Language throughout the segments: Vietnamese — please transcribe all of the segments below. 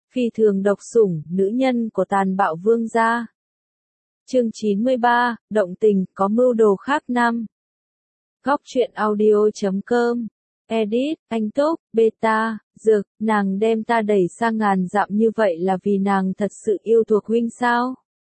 Phi thường độc sủng, nữ nhân của tàn bạo vương gia. Chương 93, động tình, có mưu đồ khác năm. Góc truyện audio.com. Edit, anh Túc, Beta, Dược, nàng đem ta đẩy sang ngàn dặm như vậy là vì nàng thật sự yêu thuộc huynh sao?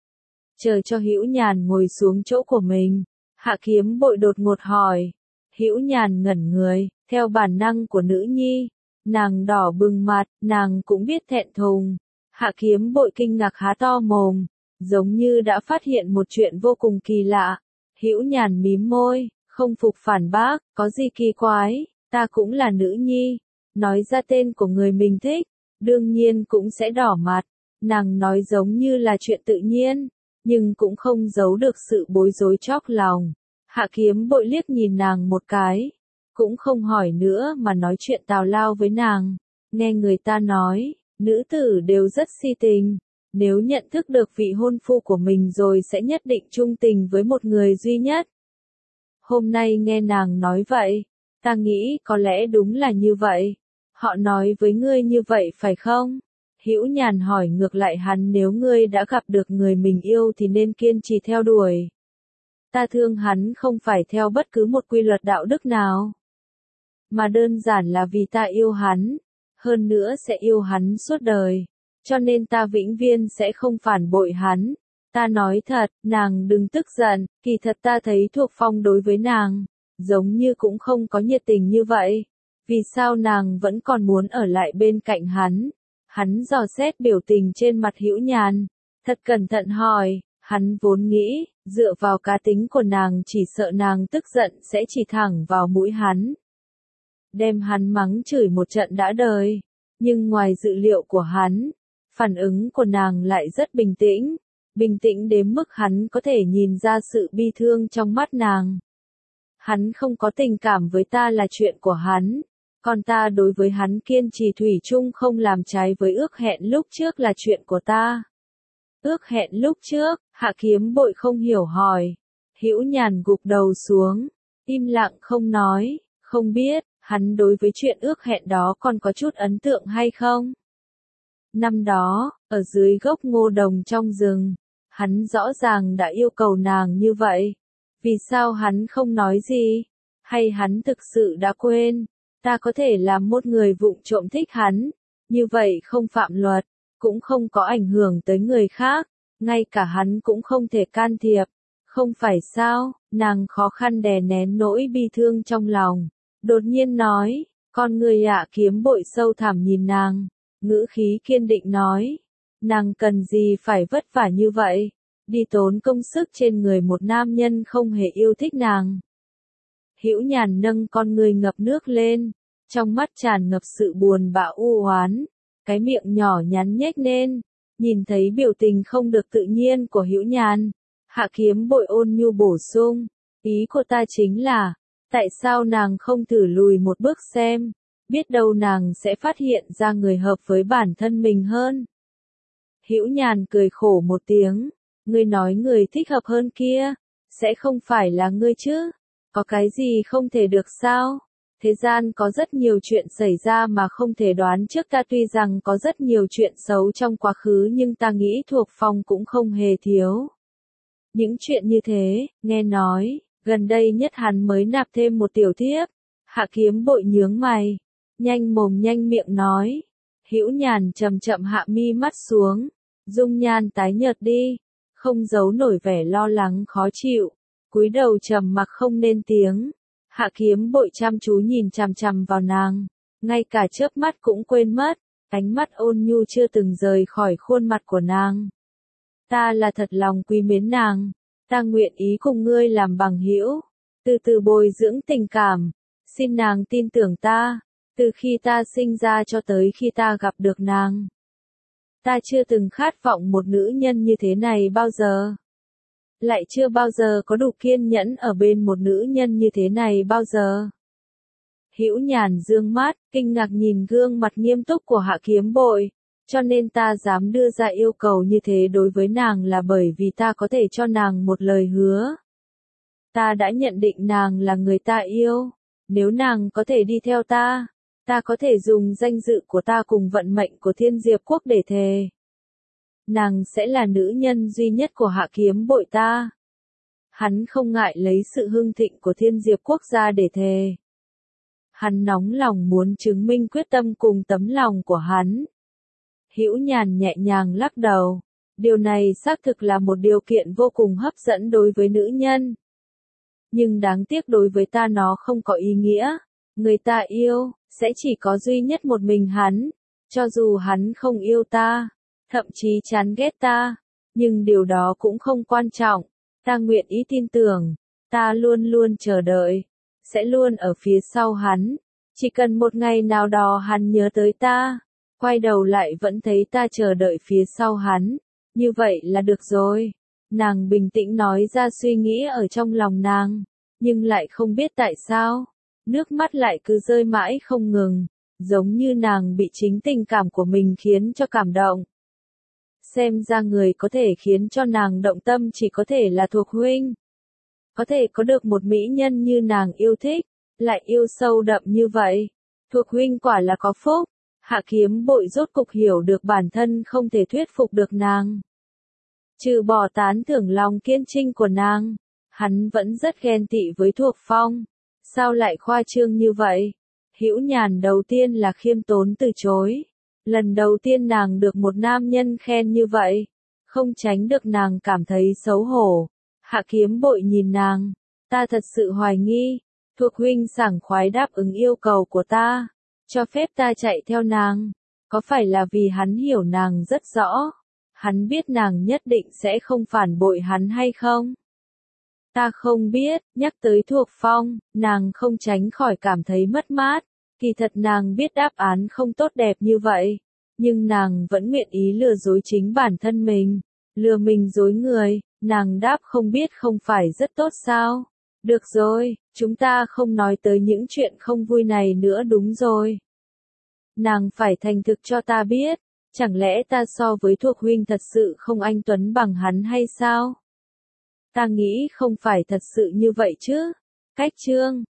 Chờ cho Hữu Nhàn ngồi xuống chỗ của mình, Hạ Kiếm Bội đột ngột hỏi. Hữu Nhàn ngẩn người, theo bản năng của nữ nhi, nàng đỏ bừng mặt, nàng cũng biết thẹn thùng. Hạ Kiếm Bội kinh ngạc há to mồm, giống như đã phát hiện một chuyện vô cùng kỳ lạ. Hữu Nhàn mím môi, không phục phản bác, có gì kỳ quái, ta cũng là nữ nhi, nói ra tên của người mình thích, đương nhiên cũng sẽ đỏ mặt. Nàng nói giống như là chuyện tự nhiên, nhưng cũng không giấu được sự bối rối chóc lòng. Hạ Kiếm Bội liếc nhìn nàng một cái, cũng không hỏi nữa mà nói chuyện tào lao với nàng. Nghe người ta nói, nữ tử đều rất si tình, nếu nhận thức được vị hôn phu của mình rồi sẽ nhất định trung tình với một người duy nhất. Hôm nay nghe nàng nói vậy, ta nghĩ có lẽ đúng là như vậy. Họ nói với ngươi như vậy phải không? Hữu Nhàn hỏi ngược lại hắn, nếu ngươi đã gặp được người mình yêu thì nên kiên trì theo đuổi. Ta thương hắn không phải theo bất cứ một quy luật đạo đức nào, mà đơn giản là vì ta yêu hắn, hơn nữa sẽ yêu hắn suốt đời, cho nên ta vĩnh viễn sẽ không phản bội hắn. Ta nói thật, nàng đừng tức giận, kỳ thật ta thấy Thuộc Phong đối với nàng, giống như cũng không có nhiệt tình như vậy. Vì sao nàng vẫn còn muốn ở lại bên cạnh hắn? Hắn dò xét biểu tình trên mặt Hữu Nhàn, thật cẩn thận hỏi. Hắn vốn nghĩ, dựa vào cá tính của nàng chỉ sợ nàng tức giận sẽ chỉ thẳng vào mũi hắn, đem hắn mắng chửi một trận đã đời. Nhưng ngoài dự liệu của hắn, phản ứng của nàng lại rất bình tĩnh, bình tĩnh đến mức hắn có thể nhìn ra sự bi thương trong mắt nàng. Hắn không có tình cảm với ta là chuyện của hắn, còn ta đối với hắn kiên trì thủy chung không làm trái với ước hẹn lúc trước là chuyện của ta. Ước hẹn lúc trước? Hạ Kiếm Bội không hiểu hỏi. Hữu Nhàn gục đầu xuống, im lặng không nói, không biết, hắn đối với chuyện ước hẹn đó còn có chút ấn tượng hay không? Năm đó, ở dưới gốc ngô đồng trong rừng, hắn rõ ràng đã yêu cầu nàng như vậy. Vì sao hắn không nói gì? Hay hắn thực sự đã quên? Ta có thể làm một người vụng trộm thích hắn, như vậy không phạm luật, cũng không có ảnh hưởng tới người khác, ngay cả hắn cũng không thể can thiệp, không phải sao? Nàng khó khăn đè nén nỗi bi thương trong lòng, đột nhiên nói. Con người Hạ Kiếm Bội sâu thẳm nhìn nàng, ngữ khí kiên định nói, nàng cần gì phải vất vả như vậy, đi tốn công sức trên người một nam nhân không hề yêu thích nàng. Hữu Nhàn nâng con người ngập nước lên, trong mắt tràn ngập sự buồn bã u oán, cái miệng nhỏ nhắn nhếch lên. Nhìn thấy biểu tình không được tự nhiên của Hữu Nhàn, Hạ Kiếm Bội ôn nhu bổ sung, ý của ta chính là, tại sao nàng không thử lùi một bước xem, biết đâu nàng sẽ phát hiện ra người hợp với bản thân mình hơn. Hữu Nhàn cười khổ một tiếng, ngươi nói người thích hợp hơn kia, sẽ không phải là ngươi chứ, có cái gì không thể được sao? Thế gian có rất nhiều chuyện xảy ra mà không thể đoán trước, ta tuy rằng có rất nhiều chuyện xấu trong quá khứ nhưng ta nghĩ Thuộc Phong cũng không hề thiếu những chuyện như thế. Nghe nói, gần đây nhất hắn mới nạp thêm một tiểu thiếp. Hạ Kiếm Bội nhướng mày, nhanh mồm nhanh miệng nói. Hữu Nhàn chậm chậm hạ mi mắt xuống, dung nhan tái nhợt đi, không giấu nổi vẻ lo lắng khó chịu, cúi đầu trầm mặc không nên tiếng. Hạ Kiếm Bội chăm chú nhìn chằm chằm vào nàng, ngay cả chớp mắt cũng quên mất, ánh mắt ôn nhu chưa từng rời khỏi khuôn mặt của nàng. Ta là thật lòng quý mến nàng, ta nguyện ý cùng ngươi làm bằng hữu, từ từ bồi dưỡng tình cảm, xin nàng tin tưởng ta, từ khi ta sinh ra cho tới khi ta gặp được nàng. Ta chưa từng khát vọng một nữ nhân như thế này bao giờ. Lại chưa bao giờ có đủ kiên nhẫn ở bên một nữ nhân như thế này bao giờ. Hữu Nhàn dương mắt, kinh ngạc nhìn gương mặt nghiêm túc của Hạ Kiếm Bội, cho nên ta dám đưa ra yêu cầu như thế đối với nàng là bởi vì ta có thể cho nàng một lời hứa. Ta đã nhận định nàng là người ta yêu, nếu nàng có thể đi theo ta, Ta có thể dùng danh dự của ta cùng vận mệnh của Thiên Diệp Quốc để thề. Nàng sẽ là nữ nhân duy nhất của Hạ Kiếm Bội ta. Hắn không ngại lấy sự hưng thịnh của Thiên Diệp Quốc ra để thề. Hắn nóng lòng muốn chứng minh quyết tâm cùng tấm lòng của hắn. Hữu Nhàn nhẹ nhàng lắc đầu. Điều này xác thực là một điều kiện vô cùng hấp dẫn đối với nữ nhân. Nhưng đáng tiếc đối với ta nó không có ý nghĩa. Người ta yêu, sẽ chỉ có duy nhất một mình hắn. Cho dù hắn không yêu ta, thậm chí chán ghét ta. Nhưng điều đó cũng không quan trọng. Ta nguyện ý tin tưởng. Ta luôn luôn chờ đợi. Sẽ luôn ở phía sau hắn. Chỉ cần một ngày nào đó hắn nhớ tới ta. Quay đầu lại vẫn thấy ta chờ đợi phía sau hắn. Như vậy là được rồi. Nàng bình tĩnh nói ra suy nghĩ ở trong lòng nàng. Nhưng lại không biết tại sao. Nước mắt lại cứ rơi mãi không ngừng. Giống như nàng bị chính tình cảm của mình khiến cho cảm động. Xem ra người có thể khiến cho nàng động tâm chỉ có thể là Thuộc huynh. Có thể có được một mỹ nhân như nàng yêu thích. Lại yêu sâu đậm như vậy. Thuộc huynh quả là có phúc. Hạ Kiếm Bội rốt cục hiểu được bản thân không thể thuyết phục được nàng. Trừ bỏ tán thưởng lòng kiên trinh của nàng, hắn vẫn rất ghen tị với Thuộc Phong. Sao lại khoa trương như vậy? Hữu Nhàn đầu tiên là khiêm tốn từ chối. Lần đầu tiên nàng được một nam nhân khen như vậy, không tránh được nàng cảm thấy xấu hổ. Hạ Kiếm Bội nhìn nàng, ta thật sự hoài nghi, Thuộc huynh sảng khoái đáp ứng yêu cầu của ta, cho phép ta chạy theo nàng, có phải là vì hắn hiểu nàng rất rõ, hắn biết nàng nhất định sẽ không phản bội hắn hay không? Ta không biết, nhắc tới Thuộc Phong, nàng không tránh khỏi cảm thấy mất mát, kỳ thật nàng biết đáp án không tốt đẹp như vậy, nhưng nàng vẫn nguyện ý lừa dối chính bản thân mình, lừa mình dối người, nàng đáp không biết không phải rất tốt sao? Được rồi, chúng ta không nói tới những chuyện không vui này nữa đúng rồi. Nàng phải thành thực cho ta biết, chẳng lẽ ta so với Thuộc huynh thật sự không anh tuấn bằng hắn hay sao? Ta nghĩ không phải thật sự như vậy chứ. Cách chương